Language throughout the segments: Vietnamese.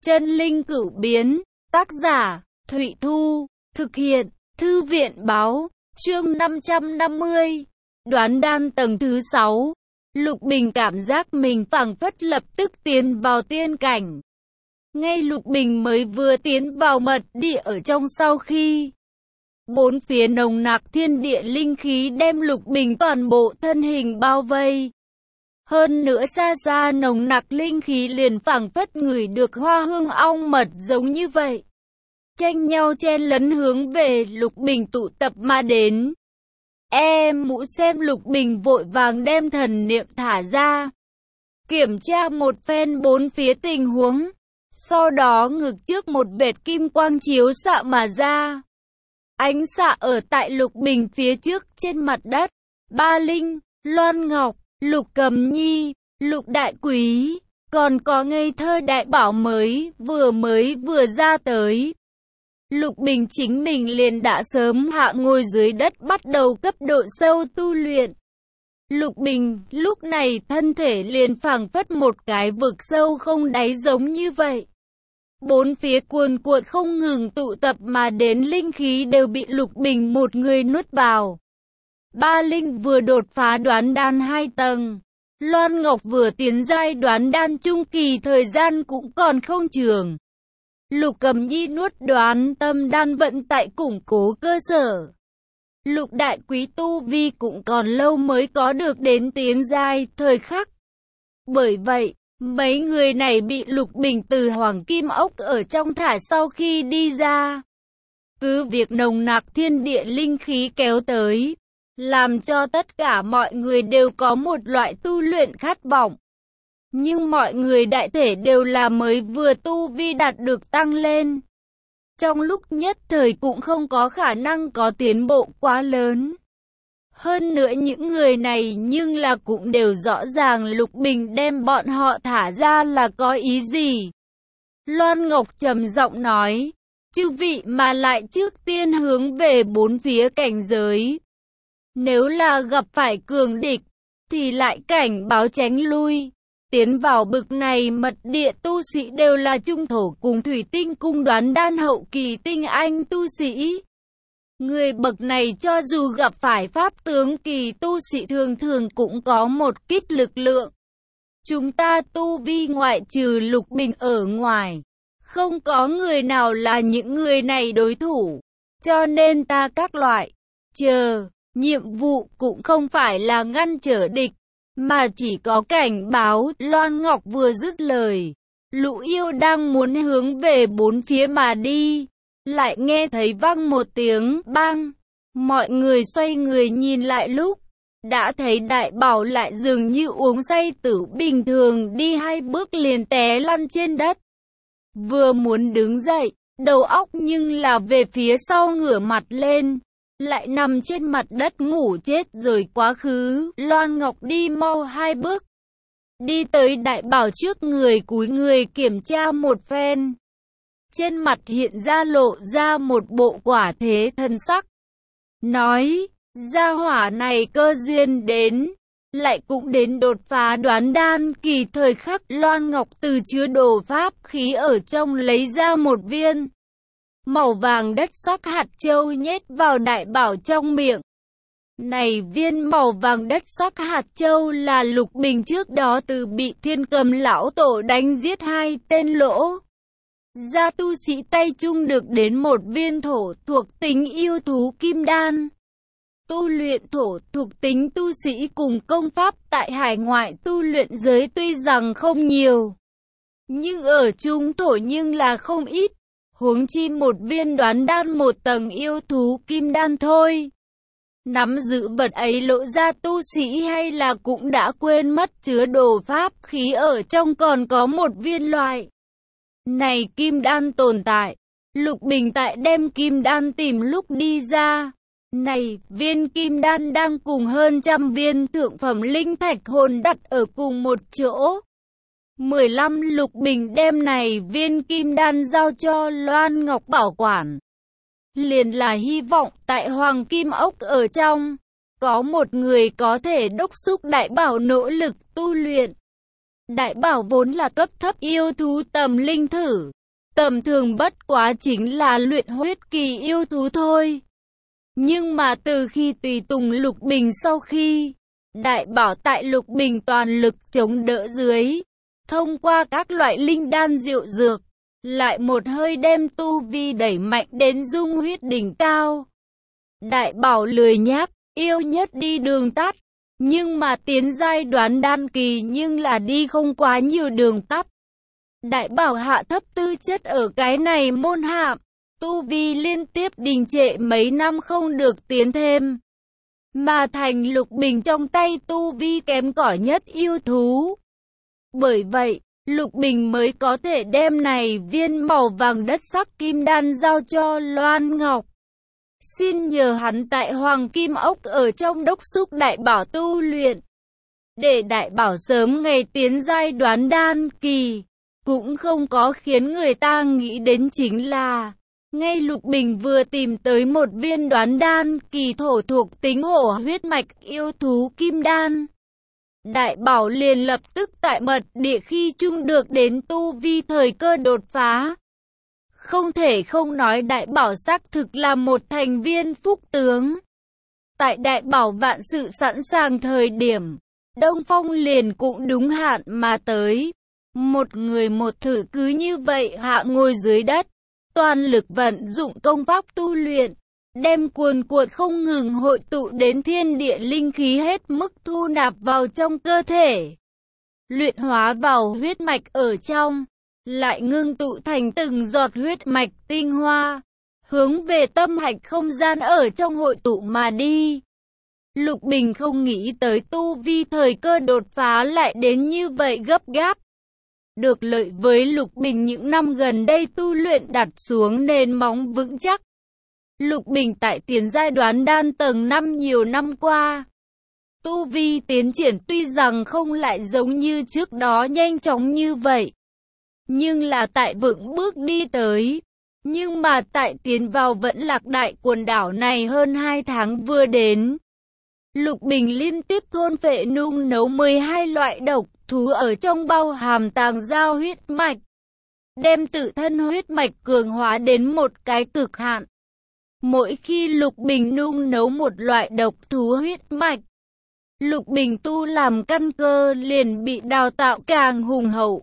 Chân linh cửu biến, tác giả, Thụy Thu, thực hiện, Thư viện báo, chương 550, đoán đan tầng thứ 6. Lục Bình cảm giác mình phảng phất lập tức tiến vào tiên cảnh. Ngay Lục Bình mới vừa tiến vào mật địa ở trong sau khi bốn phía nồng nặc thiên địa linh khí đem Lục Bình toàn bộ thân hình bao vây. Hơn nữa xa xa nồng nặc linh khí liền phảng phất ngửi được hoa hương ong mật giống như vậy. Tranh nhau chen lấn hướng về Lục Bình tụ tập mà đến. Mũ xem Lục Bình vội vàng đem thần niệm thả ra. Kiểm tra một phen bốn phía tình huống. Sau đó ngực trước một vệt kim quang chiếu xạ mà ra. Ánh xạ ở tại Lục Bình phía trước trên mặt đất. Ba Linh, Loan Ngọc, Lục Cầm Nhi, Lục Đại Quý, còn có Ngây Thơ Đại Bảo mới vừa ra tới. Lục Bình chính mình liền đã sớm hạ ngồi dưới đất bắt đầu cấp độ sâu tu luyện. Lục Bình lúc này thân thể liền phảng phất một cái vực sâu không đáy giống như vậy. Bốn phía cuồn cuộn không ngừng tụ tập mà đến linh khí đều bị Lục Bình một người nuốt vào. Ba Linh vừa đột phá đoán đan 2 tầng. Loan Ngọc vừa tiến giai đoán đan trung kỳ, thời gian cũng còn không trường. Lục Cầm Nhi nuốt đoán tâm đan vận tại củng cố cơ sở. Lục Đại Quý tu vi cũng còn lâu mới có được đến tiến giai thời khắc. Bởi vậy, mấy người này bị Lục Bình từ Hoàng Kim Ốc ở trong thả sau khi đi ra. Cứ việc nồng nặc thiên địa linh khí kéo tới, làm cho tất cả mọi người đều có một loại tu luyện khát vọng. Nhưng mọi người đại thể đều là mới vừa tu vi đạt được tăng lên. Trong lúc nhất thời cũng không có khả năng có tiến bộ quá lớn. Hơn nữa những người này nhưng là cũng đều rõ ràng Lục Bình đem bọn họ thả ra là có ý gì. Loan Ngọc trầm giọng nói, chư vị mà lại trước tiên hướng về bốn phía cảnh giới. Nếu là gặp phải cường địch, thì lại cảnh báo tránh lui. Tiến vào bực này mật địa tu sĩ đều là trung thổ cùng thủy tinh cung đoán đan hậu kỳ tinh anh tu sĩ. Người bậc này cho dù gặp phải pháp tướng kỳ tu sĩ thường thường cũng có một kích lực lượng. Chúng ta tu vi ngoại trừ Lục Bình ở ngoài, không có người nào là những người này đối thủ. Cho nên ta các loại nhiệm vụ cũng không phải là ngăn trở địch, mà chỉ có cảnh báo. Loan Ngọc vừa dứt lời, Lũ Yêu đang muốn hướng về bốn phía mà đi, lại nghe thấy vang một tiếng bang. Mọi người xoay người nhìn lại lúc, đã thấy Đại Bảo lại dường như uống say tử bình thường đi 2 bước liền té lăn trên đất. Vừa muốn đứng dậy, đầu óc nhưng là về phía sau ngửa mặt lên, lại nằm trên mặt đất ngủ chết rồi quá khứ. Loan Ngọc đi mau 2 bước, đi tới Đại Bảo trước người cúi người kiểm tra một phen. Trên mặt hiện ra lộ ra một bộ quả thế thần sắc. Nói, gia hỏa này cơ duyên đến, lại cũng đến đột phá đoán đan kỳ thời khắc. Loan Ngọc từ chứa đồ pháp khí ở trong lấy ra một viên màu vàng đất sắc hạt châu nhét vào Đại Bảo trong miệng. Này viên màu vàng đất sắc hạt châu là Lục Bình trước đó từ bị Thiên Cầm lão tổ đánh giết 2 tên lỗ gia tu sĩ tay chung được đến một viên thổ thuộc tính yêu thú kim đan. Tu luyện thổ thuộc tính tu sĩ cùng công pháp tại hải ngoại tu luyện giới tuy rằng không nhiều, nhưng ở trung thổ nhưng là không ít. Huống chi một viên đoán đan 1 tầng yêu thú kim đan thôi. Nắm giữ vật ấy lộ ra tu sĩ hay là cũng đã quên mất chứa đồ pháp khí ở trong còn có một viên loại này kim đan tồn tại. Lục Bình tại đem kim đan tìm lúc đi ra. Này viên kim đan đang cùng hơn 100 viên thượng phẩm linh thạch hồn đặt ở cùng một chỗ. 15 Lục Bình đem này viên kim đan giao cho Loan Ngọc bảo quản. Liền là hy vọng tại Hoàng Kim Ốc ở trong, có một người có thể đốc thúc Đại Bảo nỗ lực tu luyện. Đại Bảo vốn là cấp thấp yêu thú tầm linh thử, tầm thường bất quá chính là luyện huyết kỳ yêu thú thôi. Nhưng mà từ khi tùy tùng Lục Bình sau khi Đại Bảo tại Lục Bình toàn lực chống đỡ dưới, thông qua các loại linh đan diệu dược, lại một hơi đem tu vi đẩy mạnh đến dung huyết đỉnh cao. Đại Bảo lười nhác, yêu nhất đi đường tắt, nhưng mà tiến giai đoán đan kỳ nhưng là đi không quá nhiều đường tắt. Đại Bảo hạ thấp tư chất ở cái này môn hạm, tu vi liên tiếp đình trệ mấy năm không được tiến thêm, mà thành Lục Bình trong tay tu vi kém cỏi nhất yêu thú. Bởi vậy, Lục Bình mới có thể đem này viên màu vàng đất sắc kim đan giao cho Loan Ngọc. Xin nhờ hắn tại Hoàng Kim Ốc ở trong đốc xúc Đại Bảo tu luyện, để Đại Bảo sớm ngày tiến giai đoán đan kỳ. Cũng không có khiến người ta nghĩ đến chính là, ngay Lục Bình vừa tìm tới một viên đoán đan kỳ thổ thuộc tính hổ huyết mạch yêu thú kim đan, Đại Bảo liền lập tức tại mật địa khi chung được đến tu vi thời cơ đột phá. Không thể không nói Đại Bảo xác thực là một thành viên phúc tướng. Tại Đại Bảo vạn sự sẵn sàng thời điểm, Đông Phong liền cũng đúng hạn mà tới. Một người một thử cứ như vậy hạ ngồi dưới đất, toàn lực vận dụng công pháp tu luyện, đem cuồn cuộn không ngừng hội tụ đến thiên địa linh khí hết mức thu nạp vào trong cơ thể, luyện hóa vào huyết mạch ở trong, lại ngưng tụ thành từng giọt huyết mạch tinh hoa, hướng về tâm hạch không gian ở trong hội tụ mà đi. Lục Bình không nghĩ tới tu vi thời cơ đột phá lại đến như vậy gấp gáp. Được lợi với Lục Bình những năm gần đây tu luyện đặt xuống nền móng vững chắc. Lục Bình tại tiến giai đoán đan tầng 5 nhiều năm qua, tu vi tiến triển tuy rằng không lại giống như trước đó nhanh chóng như vậy, nhưng là tại vững bước đi tới. Nhưng mà tại tiến vào Vẫn Lạc Đại quần đảo này hơn 2 tháng vừa đến, Lục Bình liên tiếp thôn phệ nung nấu 12 loại độc thú ở trong bao hàm tàng giao huyết mạch, đem tự thân huyết mạch cường hóa đến một cái cực hạn. Mỗi khi Lục Bình nung nấu một loại độc thú huyết mạch, Lục Bình tu làm căn cơ liền bị đào tạo càng hùng hậu.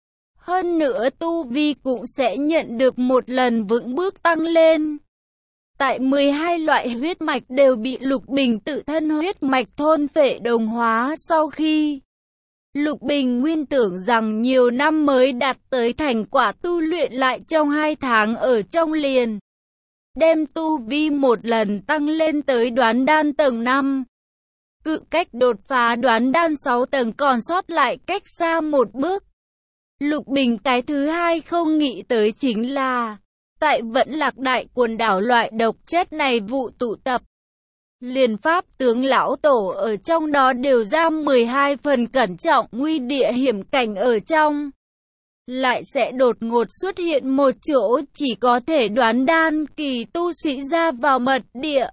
Hơn nữa tu vi cũng sẽ nhận được một lần vững bước tăng lên. Tại 12 loại huyết mạch đều bị Lục Bình tự thân huyết mạch thôn phệ đồng hóa sau khi Lục Bình nguyên tưởng rằng nhiều năm mới đạt tới thành quả tu luyện lại trong 2 tháng ở trong liền, đem tu vi một lần tăng lên tới đoán đan tầng 5. Cự cách đột phá đoán đan 6 tầng còn sót lại cách xa một bước. Lục Bình cái thứ hai không nghĩ tới chính là, tại Vẫn Lạc Đại quần đảo loại độc chất này vụ tụ tập. Liền pháp tướng lão tổ ở trong đó đều ra 12 phần cẩn trọng nguy địa hiểm cảnh ở trong. Lại sẽ đột ngột xuất hiện một chỗ chỉ có thể đoán đan kỳ tu sĩ ra vào mật địa.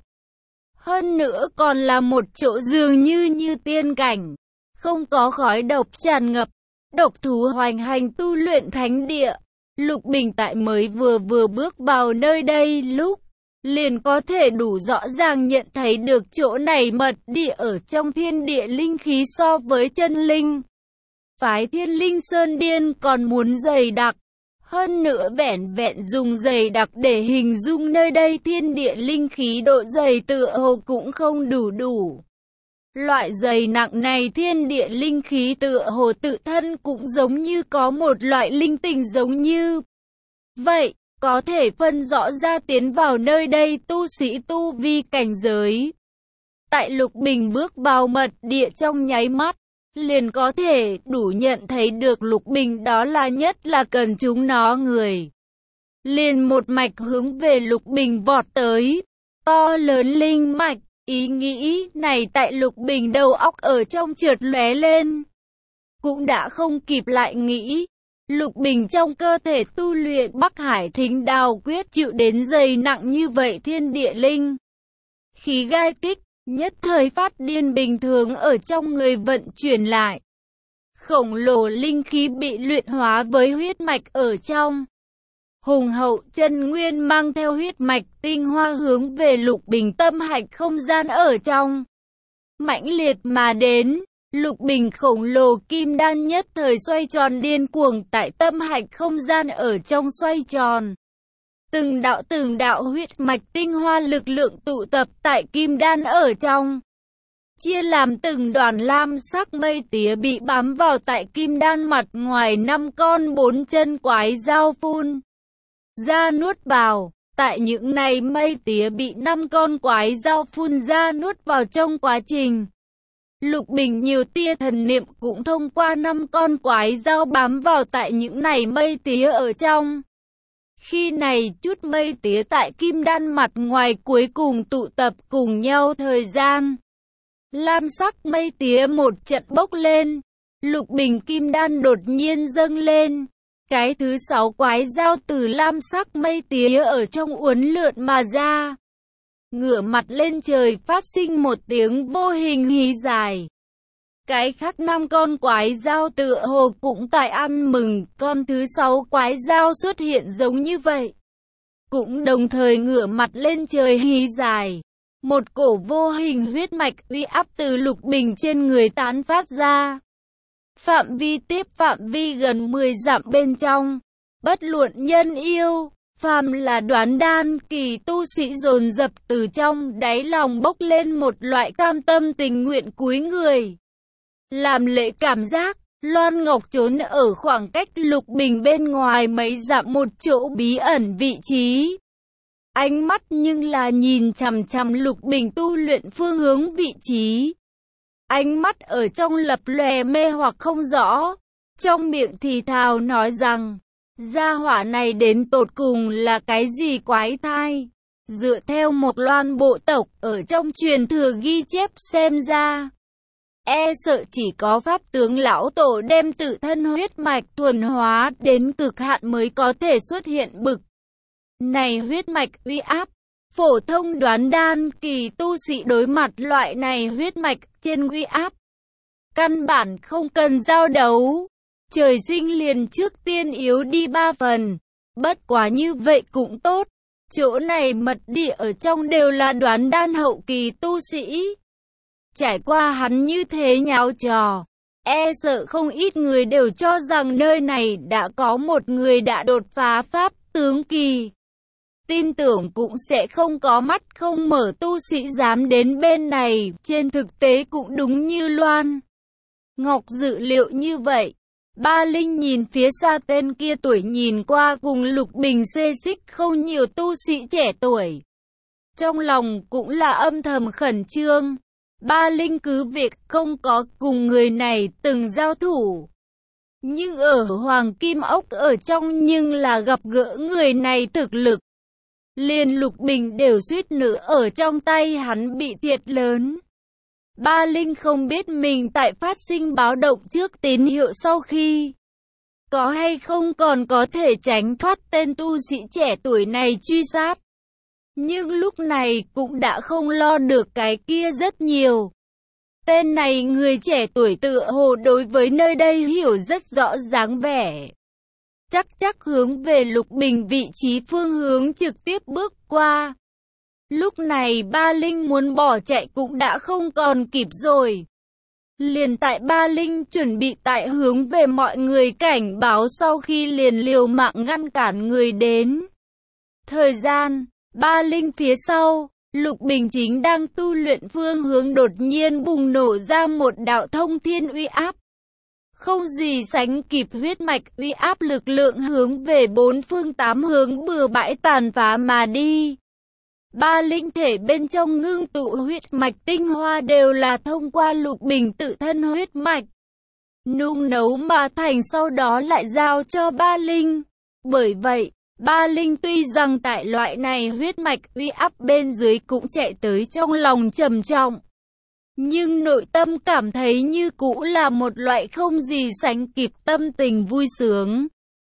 Hơn nữa còn là một chỗ dường như tiên cảnh, không có khói độc tràn ngập, độc thú hoành hành tu luyện thánh địa. Lục Bình tại mới vừa bước vào nơi đây lúc, liền có thể đủ rõ ràng nhận thấy được chỗ này mật địa ở trong thiên địa linh khí so với chân linh phái Thiên Linh Sơn Điên còn muốn dày đặc. Hơn nữa vẻn vẹn dùng dày đặc để hình dung nơi đây thiên địa linh khí độ dày tựa hồ cũng không đủ. Loại dày nặng này thiên địa linh khí tựa hồ tự thân cũng giống như có một loại linh tình giống như vậy, có thể phân rõ ra tiến vào nơi đây tu sĩ tu vi cảnh giới. Tại Lục Bình bước vào mật địa trong nháy mắt, liền có thể đủ nhận thấy được Lục Bình đó là nhất là cần chúng nó người. Liền một mạch hướng về Lục Bình vọt tới, to lớn linh mạch, ý nghĩ này tại Lục Bình đầu óc ở trong chợt lóe lên. Cũng đã không kịp lại nghĩ, Lục Bình trong cơ thể tu luyện Bắc Hải Thính Đao Quyết chịu đến dày nặng như vậy thiên địa linh khí gai kích, nhất thời phát điên bình thường ở trong người vận chuyển lại. khổng lồ linh khí bị luyện hóa với huyết mạch ở trong. Hùng hậu chân nguyên mang theo huyết mạch tinh hoa hướng về Lục Bình tâm hạch không gian ở trong. Mãnh liệt mà đến, Lục Bình khổng lồ kim đan nhất thời xoay tròn điên cuồng tại tâm hạch không gian ở trong xoay tròn. Từng đạo huyết mạch tinh hoa lực lượng tụ tập tại kim đan ở trong. Chia làm từng đoàn lam sắc mây tía bị bám vào tại kim đan mặt ngoài 5 con 4 chân quái dao phun ra nuốt vào. Tại những này mây tía bị 5 con quái dao phun ra nuốt vào trong quá trình. Lục Bình nhiều tia thần niệm cũng thông qua 5 con quái dao bám vào tại những này mây tía ở trong. Khi này chút mây tía tại kim đan mặt ngoài cuối cùng tụ tập cùng nhau thời gian. Lam sắc mây tía một trận bốc lên. Lục Bình kim đan đột nhiên dâng lên. Cái thứ 6 quái dao từ lam sắc mây tía ở trong uốn lượn mà ra. Ngửa mặt lên trời phát sinh một tiếng vô hình hí dài. Cái khác 5 con quái dao tựa hồ cũng tại ăn mừng, con thứ 6 quái dao xuất hiện giống như vậy. Cũng đồng thời ngửa mặt lên trời hí dài. Một cổ vô hình huyết mạch uy áp từ Lục Bình trên người tán phát ra. Phạm vi gần 10 dặm bên trong. Bất luận nhân yêu, phàm là đoán đan kỳ tu sĩ dồn dập từ trong đáy lòng bốc lên một loại cam tâm tình nguyện cúi người. Làm lễ cảm giác, Loan Ngọc trốn ở khoảng cách Lục Bình bên ngoài mấy dặm một chỗ bí ẩn vị trí. Ánh mắt nhưng là nhìn chằm chằm Lục Bình tu luyện phương hướng vị trí. Ánh mắt ở trong lập lòe mê hoặc không rõ. Trong miệng thì thào nói rằng, gia hỏa này đến tột cùng là cái gì quái thai. Dựa theo một loan bộ tộc ở trong truyền thừa ghi chép xem ra. E sợ chỉ có pháp tướng lão tổ đem tự thân huyết mạch thuần hóa đến cực hạn mới có thể xuất hiện bực này huyết mạch uy áp. Phổ thông đoán đan kỳ tu sĩ đối mặt loại này huyết mạch trên uy áp. Căn bản không cần giao đấu. Trời sinh liền trước tiên yếu đi 3 phần. Bất quá như vậy cũng tốt. Chỗ này mật địa ở trong đều là đoán đan hậu kỳ tu sĩ. Trải qua hắn như thế nháo trò, e sợ không ít người đều cho rằng nơi này đã có một người đã đột phá pháp tướng kỳ. Tin tưởng cũng sẽ không có mắt không mở tu sĩ dám đến bên này, trên thực tế cũng đúng như Loan Ngọc dự liệu như vậy. Ba Linh nhìn phía xa tên kia tuổi nhìn qua cùng Lục Bình xê xích không nhiều tu sĩ trẻ tuổi. Trong lòng cũng là âm thầm khẩn trương. Ba Linh cứ việc không có cùng người này từng giao thủ. Nhưng ở Hoàng Kim Ốc ở trong nhưng là gặp gỡ người này thực lực. Liền Lục Bình đều suýt nữa ở trong tay hắn bị thiệt lớn. Ba Linh không biết mình tại phát sinh báo động trước tín hiệu sau khi có hay không còn có thể tránh thoát tên tu sĩ trẻ tuổi này truy sát. Nhưng lúc này cũng đã không lo được cái kia rất nhiều. Tên này người trẻ tuổi tựa hồ đối với nơi đây hiểu rất rõ dáng vẻ. Chắc hướng về Lục Bình vị trí phương hướng trực tiếp bước qua. Lúc này Ba Linh muốn bỏ chạy cũng đã không còn kịp rồi. Liền tại Ba Linh chuẩn bị tại hướng về mọi người cảnh báo sau khi liền liều mạng ngăn cản người đến. Thời gian, Ba Linh phía sau, Lục Bình chính đang tu luyện phương hướng đột nhiên bùng nổ ra một đạo thông thiên uy áp. Không gì sánh kịp huyết mạch uy áp lực lượng hướng về 4 phương 8 hướng bừa bãi tàn phá mà đi. Ba linh thể bên trong ngưng tụ huyết mạch tinh hoa đều là thông qua Lục Bình tự thân huyết mạch nung nấu mà thành, sau đó lại giao cho Ba Linh. Bởi vậy, Ba Linh tuy rằng tại loại này huyết mạch uy áp bên dưới cũng chạy tới trong lòng trầm trọng, nhưng nội tâm cảm thấy như cũ là một loại không gì sánh kịp tâm tình vui sướng.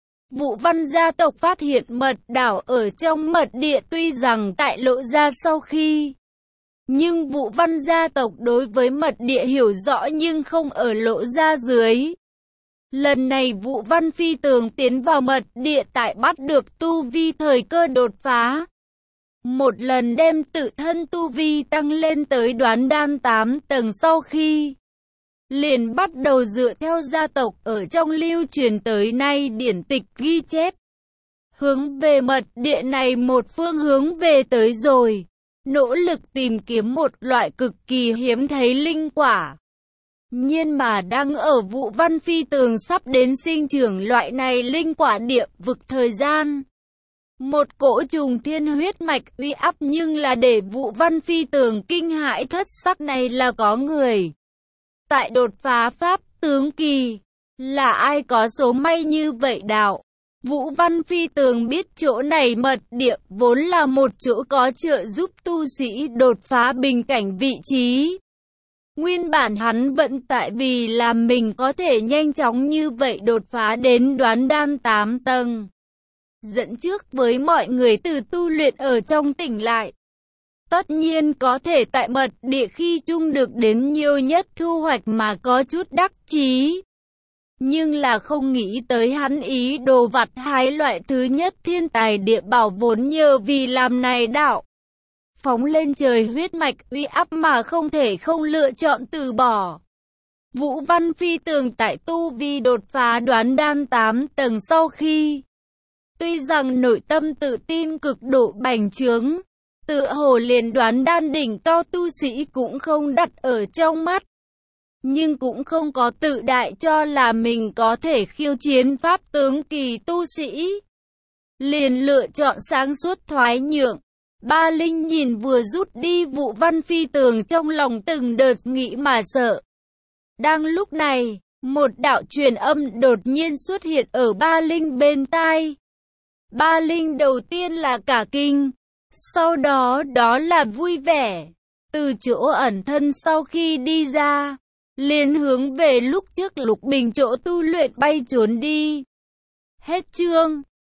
Vũ Văn gia tộc phát hiện mật đảo ở trong mật địa tuy rằng tại lộ ra sau khi, nhưng Vũ Văn gia tộc đối với mật địa hiểu rõ nhưng không ở lộ ra dưới. Lần này Vũ Văn Phi Tường tiến vào mật địa tại bắt được tu vi thời cơ đột phá. Một lần đem tự thân tu vi tăng lên tới đoán đan 8 tầng sau khi liền bắt đầu dựa theo gia tộc ở trong lưu truyền tới nay điển tịch ghi chép. Hướng về mật địa này một phương hướng về tới rồi, nỗ lực tìm kiếm một loại cực kỳ hiếm thấy linh quả. Nhưng mà đang ở Vũ Văn Phi Tường sắp đến sinh trưởng loại này linh quả địa vực thời gian. Một cỗ trùng thiên huyết mạch uy áp nhưng là để Vũ Văn Phi Tường kinh hãi thất sắc, này là có người tại đột phá pháp tướng kỳ, là ai có số may như vậy đạo. Vũ Văn Phi Tường biết chỗ này mật địa vốn là một chỗ có trợ giúp tu sĩ đột phá bình cảnh vị trí. Nguyên bản hắn vẫn tại vì làm mình có thể nhanh chóng như vậy đột phá đến đoán đan 8 tầng. Dẫn trước với mọi người từ tu luyện ở trong tỉnh lại. Tất nhiên có thể tại mật địa khi chung được đến nhiều nhất thu hoạch mà có chút đắc chí. Nhưng là không nghĩ tới hắn ý đồ vặt hái loại thứ nhất thiên tài địa bảo vốn nhờ vì làm này đạo. Phóng lên trời huyết mạch uy áp mà không thể không lựa chọn từ bỏ. Vũ Văn Phi Tường tại tu vi đột phá đoán đan 8 tầng sau khi tuy rằng nội tâm tự tin cực độ bành trướng, tựa hồ liền đoán đan đỉnh cao tu sĩ cũng không đặt ở trong mắt. Nhưng cũng không có tự đại cho là mình có thể khiêu chiến pháp tướng kỳ tu sĩ. Liền lựa chọn sáng suốt thoái nhượng. Ba Linh nhìn vừa rút đi Vũ Văn Phi Tường trong lòng từng đợt nghĩ mà sợ. Đang lúc này, một đạo truyền âm đột nhiên xuất hiện ở Ba Linh bên tai. Ba Linh đầu tiên là cả kinh, sau đó đó là vui vẻ. Từ chỗ ẩn thân sau khi đi ra, liền hướng về lúc trước Lục Bình chỗ tu luyện bay trốn đi. Hết chương.